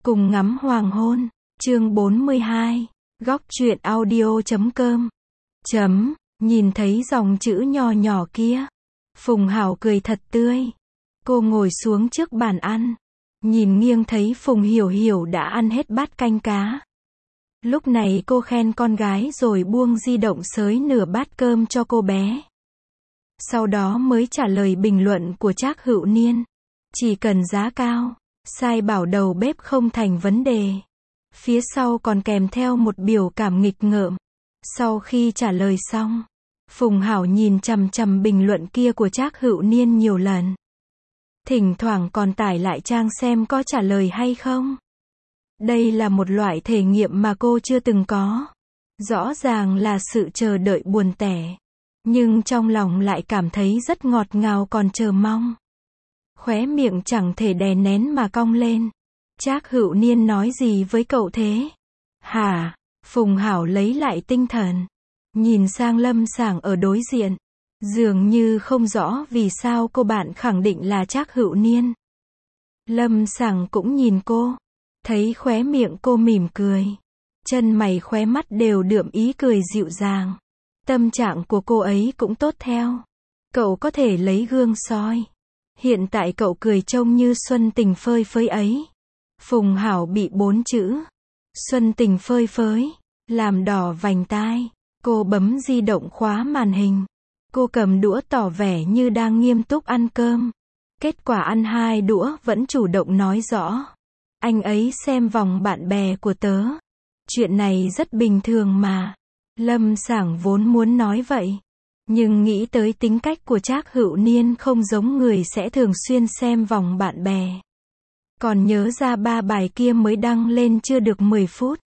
Cùng ngắm hoàng hôn, chương 42, góc truyện audio.com. Nhìn thấy dòng chữ nhỏ nhỏ kia. Phùng Hảo cười thật tươi. Cô ngồi xuống trước bàn ăn. Nhìn nghiêng thấy Phùng Hiểu Hiểu đã ăn hết bát canh cá. Lúc này cô khen con gái rồi buông di động xới nửa bát cơm cho cô bé. Sau đó mới trả lời bình luận của Trác Hữu Niên. Chỉ cần giá cao, sai bảo đầu bếp không thành vấn đề. Phía sau còn kèm theo một biểu cảm nghịch ngợm. Sau khi trả lời xong, Phùng Hảo nhìn chằm chằm bình luận kia của Trác Hữu Niên nhiều lần. Thỉnh thoảng còn tải lại trang xem có trả lời hay không. Đây là một loại thể nghiệm mà cô chưa từng có. Rõ ràng là sự chờ đợi buồn tẻ. Nhưng trong lòng lại cảm thấy rất ngọt ngào còn chờ mong. Khóe miệng chẳng thể đè nén mà cong lên. Trác Hữu Niên nói gì với cậu thế? Hả? Phùng Hảo lấy lại tinh thần. Nhìn sang Lâm Sảng ở đối diện. Dường như không rõ vì sao cô bạn khẳng định là Trác Hữu Niên. Lâm Sảng cũng nhìn cô. Thấy khóe miệng cô mỉm cười. Chân mày khóe mắt đều đượm ý cười dịu dàng. Tâm trạng của cô ấy cũng tốt theo. Cậu có thể lấy gương soi. Hiện tại cậu cười trông như xuân tình phơi phới ấy. Phùng Hảo bị 4 chữ xuân tình phơi phới làm đỏ vành tai. Cô bấm di động khóa màn hình. Cô cầm đũa tỏ vẻ như đang nghiêm túc ăn cơm. Kết quả ăn 2 đũa vẫn chủ động nói rõ. Anh ấy xem vòng bạn bè của tớ. Chuyện này rất bình thường mà. Lâm Sảng vốn muốn nói vậy. Nhưng nghĩ tới tính cách của Trác Hữu Niên không giống người sẽ thường xuyên xem vòng bạn bè. Còn nhớ ra 3 bài kia mới đăng lên chưa được 10 phút.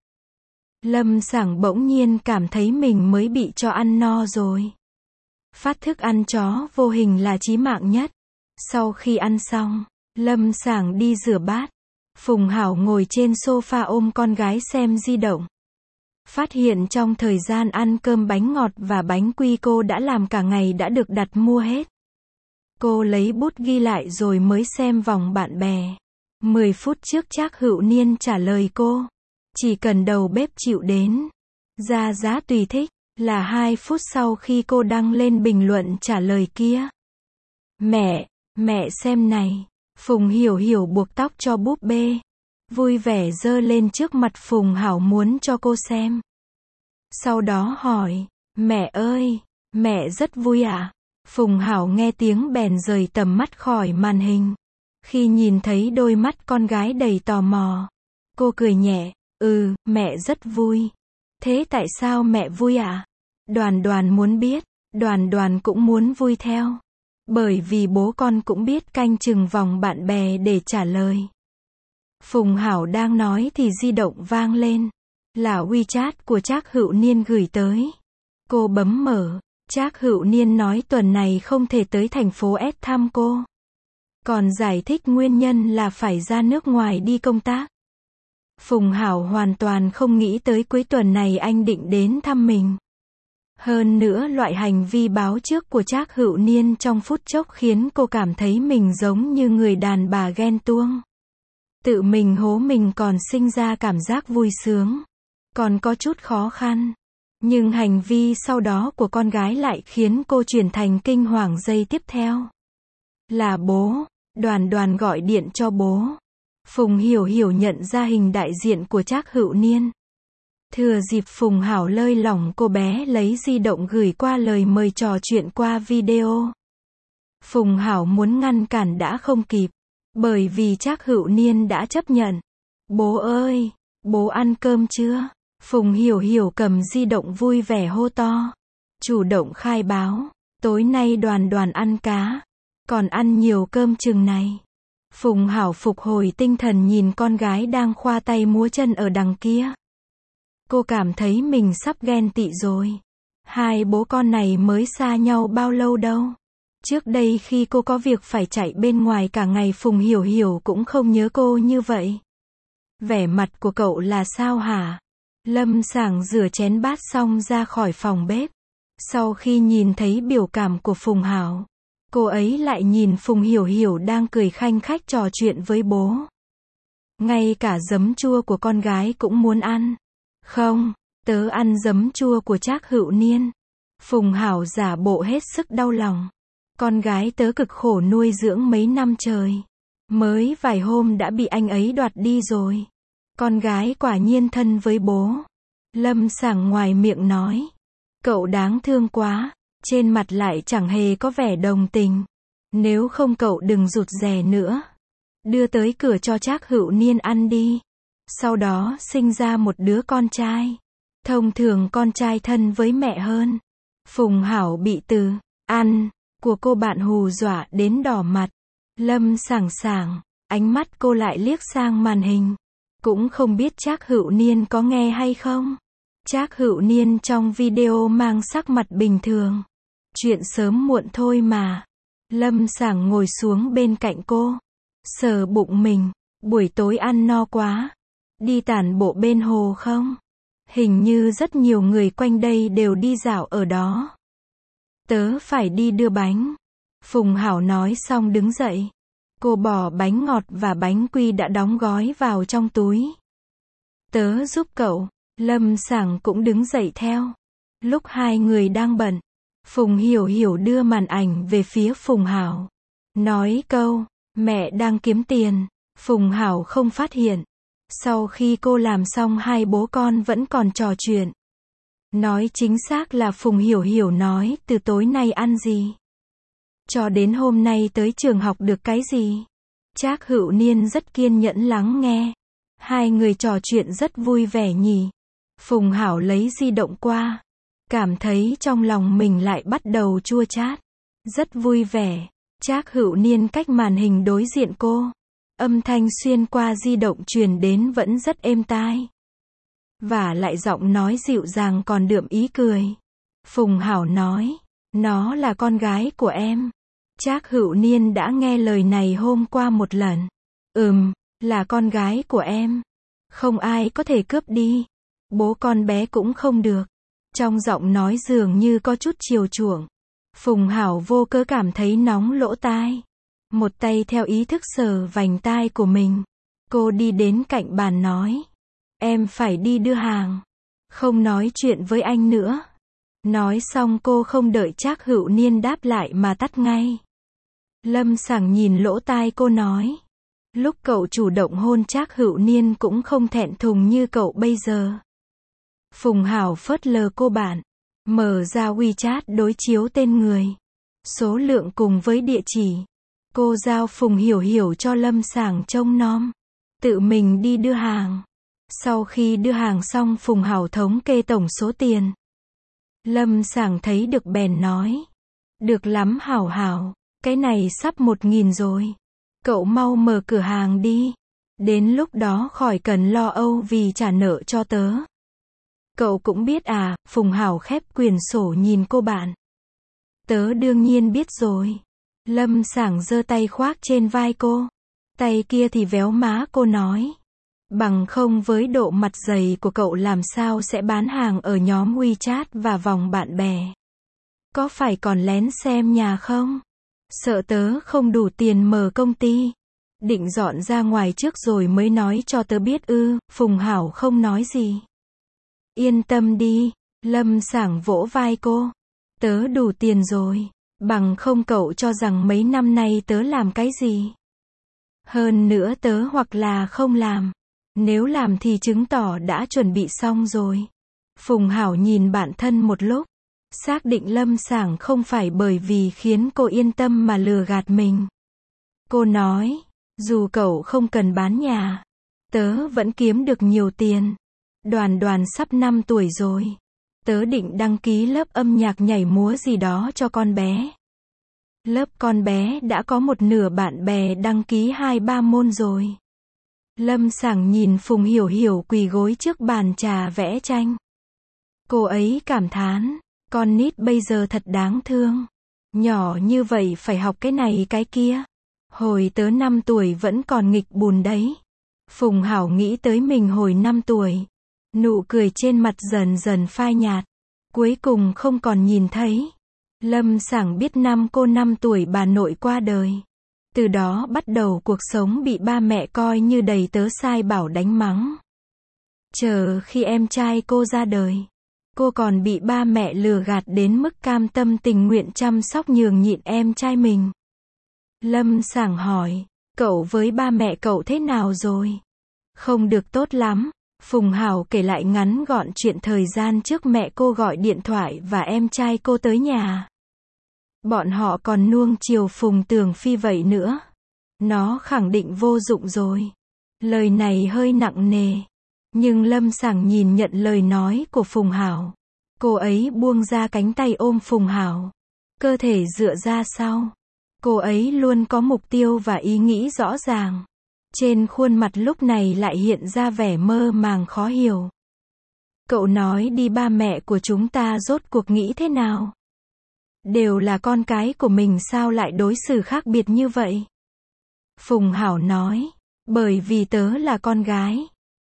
Lâm Sảng bỗng nhiên cảm thấy mình mới bị cho ăn no rồi. Phát thức ăn chó vô hình là chí mạng nhất. Sau khi ăn xong, Lâm Sảng đi rửa bát. Phùng Hảo ngồi trên sofa ôm con gái xem di động. Phát hiện trong thời gian ăn cơm bánh ngọt và bánh quy cô đã làm cả ngày đã được đặt mua hết. Cô lấy bút ghi lại rồi mới xem vòng bạn bè. 10 phút trước Trác Hữu Niên trả lời cô. Chỉ cần đầu bếp chịu đến. Ra giá tùy thích. Là 2 phút sau khi cô đăng lên bình luận trả lời kia. Mẹ xem này. Phùng Hiểu Hiểu buộc tóc cho búp bê. Vui vẻ giơ lên trước mặt Phùng Hảo muốn cho cô xem. Sau đó hỏi, mẹ ơi, mẹ rất vui à? Phùng Hảo nghe tiếng bèn rời tầm mắt khỏi màn hình. Khi nhìn thấy đôi mắt con gái đầy tò mò, cô cười nhẹ, mẹ rất vui. Thế tại sao mẹ vui à? Đoàn Đoàn muốn biết, Đoàn Đoàn cũng muốn vui theo. Bởi vì bố con cũng biết canh chừng vòng bạn bè để trả lời. Phùng Hảo đang nói thì di động vang lên. Là WeChat của Trác Hữu Niên gửi tới. Cô bấm mở. Trác Hữu Niên nói tuần này không thể tới thành phố S thăm cô. Còn giải thích nguyên nhân là phải ra nước ngoài đi công tác. Phùng Hảo hoàn toàn không nghĩ tới cuối tuần này anh định đến thăm mình. Hơn nữa loại hành vi báo trước của Trác Hữu Niên trong phút chốc khiến cô cảm thấy mình giống như người đàn bà ghen tuông. Tự mình hố mình còn sinh ra cảm giác vui sướng. Còn có chút khó khăn. Nhưng hành vi sau đó của con gái lại khiến cô chuyển thành kinh hoàng giây tiếp theo. Là bố. Đoàn Đoàn gọi điện cho bố. Phùng Hiểu Hiểu nhận ra hình đại diện của Trác Hữu Niên. Thừa dịp Phùng Hảo lơi lỏng cô bé lấy di động gửi qua lời mời trò chuyện qua video. Phùng Hảo muốn ngăn cản đã không kịp. Bởi vì Trác Hữu Niên đã chấp nhận. Bố ơi, bố ăn cơm chưa? Phùng Hiểu Hiểu cầm di động vui vẻ hô to. Chủ động khai báo. Tối nay Đoàn Đoàn ăn cá. Còn ăn nhiều cơm chừng này. Phùng Hảo phục hồi tinh thần nhìn con gái đang khoa tay múa chân ở đằng kia. Cô cảm thấy mình sắp ghen tị rồi. Hai bố con này mới xa nhau bao lâu đâu. Trước đây khi cô có việc phải chạy bên ngoài cả ngày Phùng Hiểu Hiểu cũng không nhớ cô như vậy. Vẻ mặt của cậu là sao hả? Lâm Sảng rửa chén bát xong ra khỏi phòng bếp. Sau khi nhìn thấy biểu cảm của Phùng Hảo, cô ấy lại nhìn Phùng Hiểu Hiểu đang cười khanh khách trò chuyện với bố. Ngay cả giấm chua của con gái cũng muốn ăn. Không, tớ ăn giấm chua của Trác Hữu Niên. Phùng Hảo giả bộ hết sức đau lòng. Con gái tớ cực khổ nuôi dưỡng mấy năm trời. Mới vài hôm đã bị anh ấy đoạt đi rồi. Con gái quả nhiên thân với bố. Lâm Sảng ngoài miệng nói. Cậu đáng thương quá. Trên mặt lại chẳng hề có vẻ đồng tình. Nếu không cậu đừng rụt rè nữa. Đưa tới cửa cho Trác Hữu Niên ăn đi. Sau đó sinh ra một đứa con trai. Thông thường con trai thân với mẹ hơn. Phùng Hảo bị từ ăn của cô bạn hù dọa đến đỏ mặt. Lâm Sảng, ánh mắt cô lại liếc sang màn hình. Cũng không biết Trác Hữu Niên có nghe hay không. Trác Hữu Niên trong video mang sắc mặt bình thường. Chuyện sớm muộn thôi mà. Lâm Sảng ngồi xuống bên cạnh cô. Sờ bụng mình. Buổi tối ăn no quá. Đi tản bộ bên hồ không? Hình như rất nhiều người quanh đây đều đi dạo ở đó. Tớ phải đi đưa bánh. Phùng Hảo nói xong đứng dậy. Cô bỏ bánh ngọt và bánh quy đã đóng gói vào trong túi. Tớ giúp cậu. Lâm Sảng cũng đứng dậy theo. Lúc hai người đang bận, Phùng Hiểu Hiểu đưa màn ảnh về phía Phùng Hảo. Nói câu, mẹ đang kiếm tiền. Phùng Hảo không phát hiện. Sau khi cô làm xong hai bố con vẫn còn trò chuyện. Nói chính xác là Phùng Hiểu Hiểu nói từ tối nay ăn gì. Cho đến hôm nay tới trường học được cái gì. Trác Hữu Niên rất kiên nhẫn lắng nghe. Hai người trò chuyện rất vui vẻ nhỉ. Phùng Hảo lấy di động qua. Cảm thấy trong lòng mình lại bắt đầu chua chát. Rất vui vẻ. Trác Hữu Niên cách màn hình đối diện cô. Âm thanh xuyên qua di động truyền đến vẫn rất êm tai. Và lại giọng nói dịu dàng còn đượm ý cười. Phùng Hảo nói. Nó là con gái của em. Trác Hữu Niên đã nghe lời này hôm qua một lần. Là con gái của em. Không ai có thể cướp đi. Bố con bé cũng không được. Trong giọng nói dường như có chút chiều chuộng. Phùng Hảo vô cớ cảm thấy nóng lỗ tai. Một tay theo ý thức sờ vành tai của mình. Cô đi đến cạnh bàn nói. Em phải đi đưa hàng. Không nói chuyện với anh nữa. Nói xong cô không đợi Trác Hữu Niên đáp lại mà tắt ngay. Lâm Sảng nhìn lỗ tai cô nói. Lúc cậu chủ động hôn Trác Hữu Niên cũng không thẹn thùng như cậu bây giờ. Phùng Hảo phớt lờ cô bạn. Mở ra WeChat đối chiếu tên người. Số lượng cùng với địa chỉ. Cô giao Phùng Hiểu Hiểu cho Lâm Sảng trông nom. Tự mình đi đưa hàng. Sau khi đưa hàng xong Phùng Hảo thống kê tổng số tiền. Lâm Sảng thấy được bèn nói. Được lắm Hảo Hảo. Cái này sắp 1.000 rồi. Cậu mau mở cửa hàng đi. Đến lúc đó khỏi cần lo âu vì trả nợ cho tớ. Cậu cũng biết à, Phùng Hảo khép quyển sổ nhìn cô bạn. Tớ đương nhiên biết rồi. Lâm Sảng giơ tay khoác trên vai cô. Tay kia thì véo má cô nói. Bằng không với độ mặt dày của cậu làm sao sẽ bán hàng ở nhóm WeChat và vòng bạn bè. Có phải còn lén xem nhà không? Sợ tớ không đủ tiền mở công ty. Định dọn ra ngoài trước rồi mới nói cho tớ biết ư. Phùng Hảo không nói gì. Yên tâm đi. Lâm Sảng vỗ vai cô. Tớ đủ tiền rồi. Bằng không cậu cho rằng mấy năm nay tớ làm cái gì. Hơn nữa tớ hoặc là không làm. Nếu làm thì chứng tỏ đã chuẩn bị xong rồi. Phùng Hảo nhìn bạn thân một lúc. Xác định Lâm Sảng không phải bởi vì khiến cô yên tâm mà lừa gạt mình. Cô nói. Dù cậu không cần bán nhà. Tớ vẫn kiếm được nhiều tiền. Đoàn sắp 5 tuổi rồi. Tớ định đăng ký lớp âm nhạc nhảy múa gì đó cho con bé. Lớp con bé đã có một nửa bạn bè đăng ký 2-3 môn rồi. Lâm Sảng nhìn Phùng Hiểu Hiểu quỳ gối trước bàn trà vẽ tranh. Cô ấy cảm thán. Con nít bây giờ thật đáng thương. Nhỏ như vậy phải học cái này cái kia. Hồi tớ 5 tuổi vẫn còn nghịch bùn đấy. Phùng Hảo nghĩ tới mình hồi 5 tuổi. Nụ cười trên mặt dần dần phai nhạt. Cuối cùng không còn nhìn thấy. Lâm Sảng biết năm cô 5 tuổi bà nội qua đời. Từ đó bắt đầu cuộc sống bị ba mẹ coi như đầy tớ sai bảo đánh mắng. Chờ khi em trai cô ra đời, cô còn bị ba mẹ lừa gạt đến mức cam tâm tình nguyện chăm sóc nhường nhịn em trai mình. Lâm Sảng hỏi, cậu với ba mẹ cậu thế nào rồi? Không được tốt lắm. Phùng Hảo kể lại ngắn gọn chuyện thời gian trước mẹ cô gọi điện thoại và em trai cô tới nhà. Bọn họ còn nuông chiều Phùng Tường Phi vậy nữa. Nó khẳng định vô dụng rồi. Lời này hơi nặng nề. Nhưng Lâm Sảng nhìn nhận lời nói của Phùng Hảo. Cô ấy buông ra cánh tay ôm Phùng Hảo. Cơ thể dựa ra sau. Cô ấy luôn có mục tiêu và ý nghĩ rõ ràng. Trên khuôn mặt lúc này lại hiện ra vẻ mơ màng khó hiểu. Cậu nói đi, ba mẹ của chúng ta rốt cuộc nghĩ thế nào? Đều là con cái của mình sao lại đối xử khác biệt như vậy? Phùng Hảo nói, bởi vì tớ là con gái.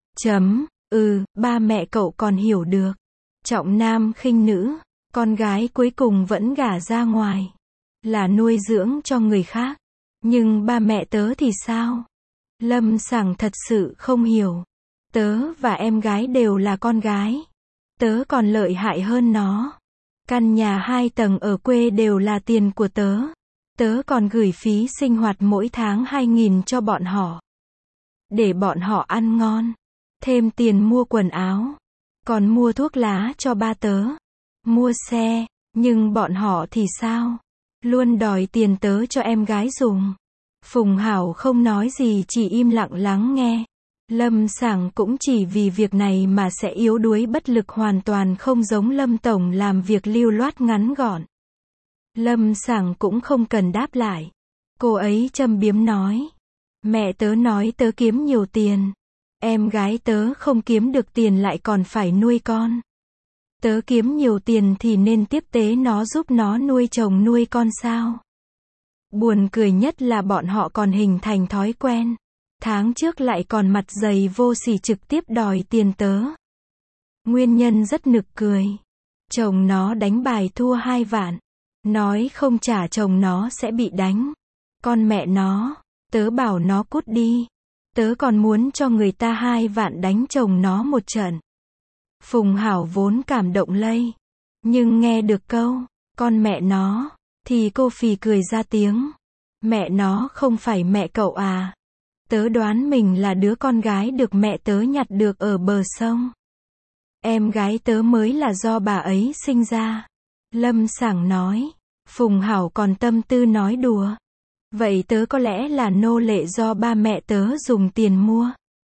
Ba mẹ cậu còn hiểu được. Trọng nam khinh nữ, con gái cuối cùng vẫn gả ra ngoài. Là nuôi dưỡng cho người khác. Nhưng ba mẹ tớ thì sao? Lâm Sảng thật sự không hiểu. Tớ và em gái đều là con gái. Tớ còn lợi hại hơn nó. Căn nhà 2 tầng ở quê đều là tiền của tớ. Tớ còn gửi phí sinh hoạt mỗi tháng 2.000 cho bọn họ. Để bọn họ ăn ngon. Thêm tiền mua quần áo. Còn mua thuốc lá cho ba tớ. Mua xe. Nhưng bọn họ thì sao? Luôn đòi tiền tớ cho em gái dùng. Phùng Hảo không nói gì, chỉ im lặng lắng nghe. Lâm Sảng cũng chỉ vì việc này mà sẽ yếu đuối bất lực, hoàn toàn không giống Lâm Tổng làm việc lưu loát ngắn gọn. Lâm Sảng cũng không cần đáp lại. Cô ấy châm biếm nói. Mẹ tớ nói tớ kiếm nhiều tiền. Em gái tớ không kiếm được tiền lại còn phải nuôi con. Tớ kiếm nhiều tiền thì nên tiếp tế nó, giúp nó nuôi chồng nuôi con sao? Buồn cười nhất là bọn họ còn hình thành thói quen. Tháng trước lại còn mặt dày vô sỉ trực tiếp đòi tiền tớ. Nguyên nhân rất nực cười. Chồng nó đánh bài thua 2 vạn. Nói không trả chồng nó sẽ bị đánh. Con mẹ nó, tớ bảo nó cút đi. Tớ còn muốn cho người ta 2 vạn đánh chồng nó một trận. Phùng Hảo vốn cảm động lây. Nhưng nghe được câu, con mẹ nó, thì cô phì cười ra tiếng. Mẹ nó không phải mẹ cậu à? Tớ đoán mình là đứa con gái được mẹ tớ nhặt được ở bờ sông. Em gái tớ mới là do bà ấy sinh ra. Lâm Sảng nói. Phùng Hảo còn tâm tư nói đùa. Vậy tớ có lẽ là nô lệ do ba mẹ tớ dùng tiền mua.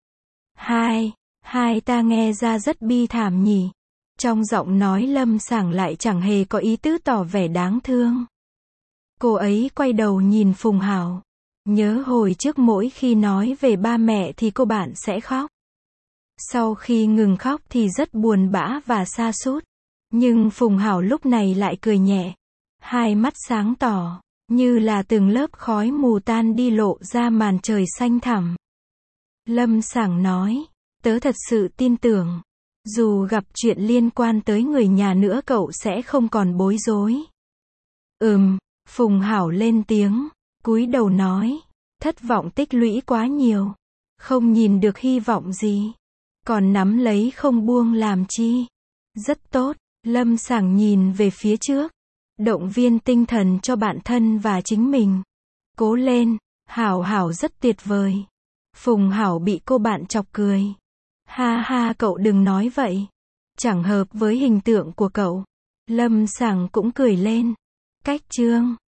Hai ta nghe ra rất bi thảm nhỉ. Trong giọng nói Lâm Sảng lại chẳng hề có ý tứ tỏ vẻ đáng thương. Cô ấy quay đầu nhìn Phùng Hảo. Nhớ hồi trước mỗi khi nói về ba mẹ thì cô bạn sẽ khóc. Sau khi ngừng khóc thì rất buồn bã và sa sút. Nhưng Phùng Hảo lúc này lại cười nhẹ. Hai mắt sáng tỏ, như là từng lớp khói mù tan đi, lộ ra màn trời xanh thẳm. Lâm Sảng nói, tớ thật sự tin tưởng. Dù gặp chuyện liên quan tới người nhà nữa cậu sẽ không còn bối rối. Phùng Hảo lên tiếng, cúi đầu nói. Thất vọng tích lũy quá nhiều. Không nhìn được hy vọng gì. Còn nắm lấy không buông làm chi. Rất tốt. Lâm Sảng nhìn về phía trước. Động viên tinh thần cho bản thân và chính mình. Cố lên. Hảo Hảo rất tuyệt vời. Phùng Hảo bị cô bạn chọc cười. Ha ha, cậu đừng nói vậy. Chẳng hợp với hình tượng của cậu. Lâm Sảng cũng cười lên. Cách chương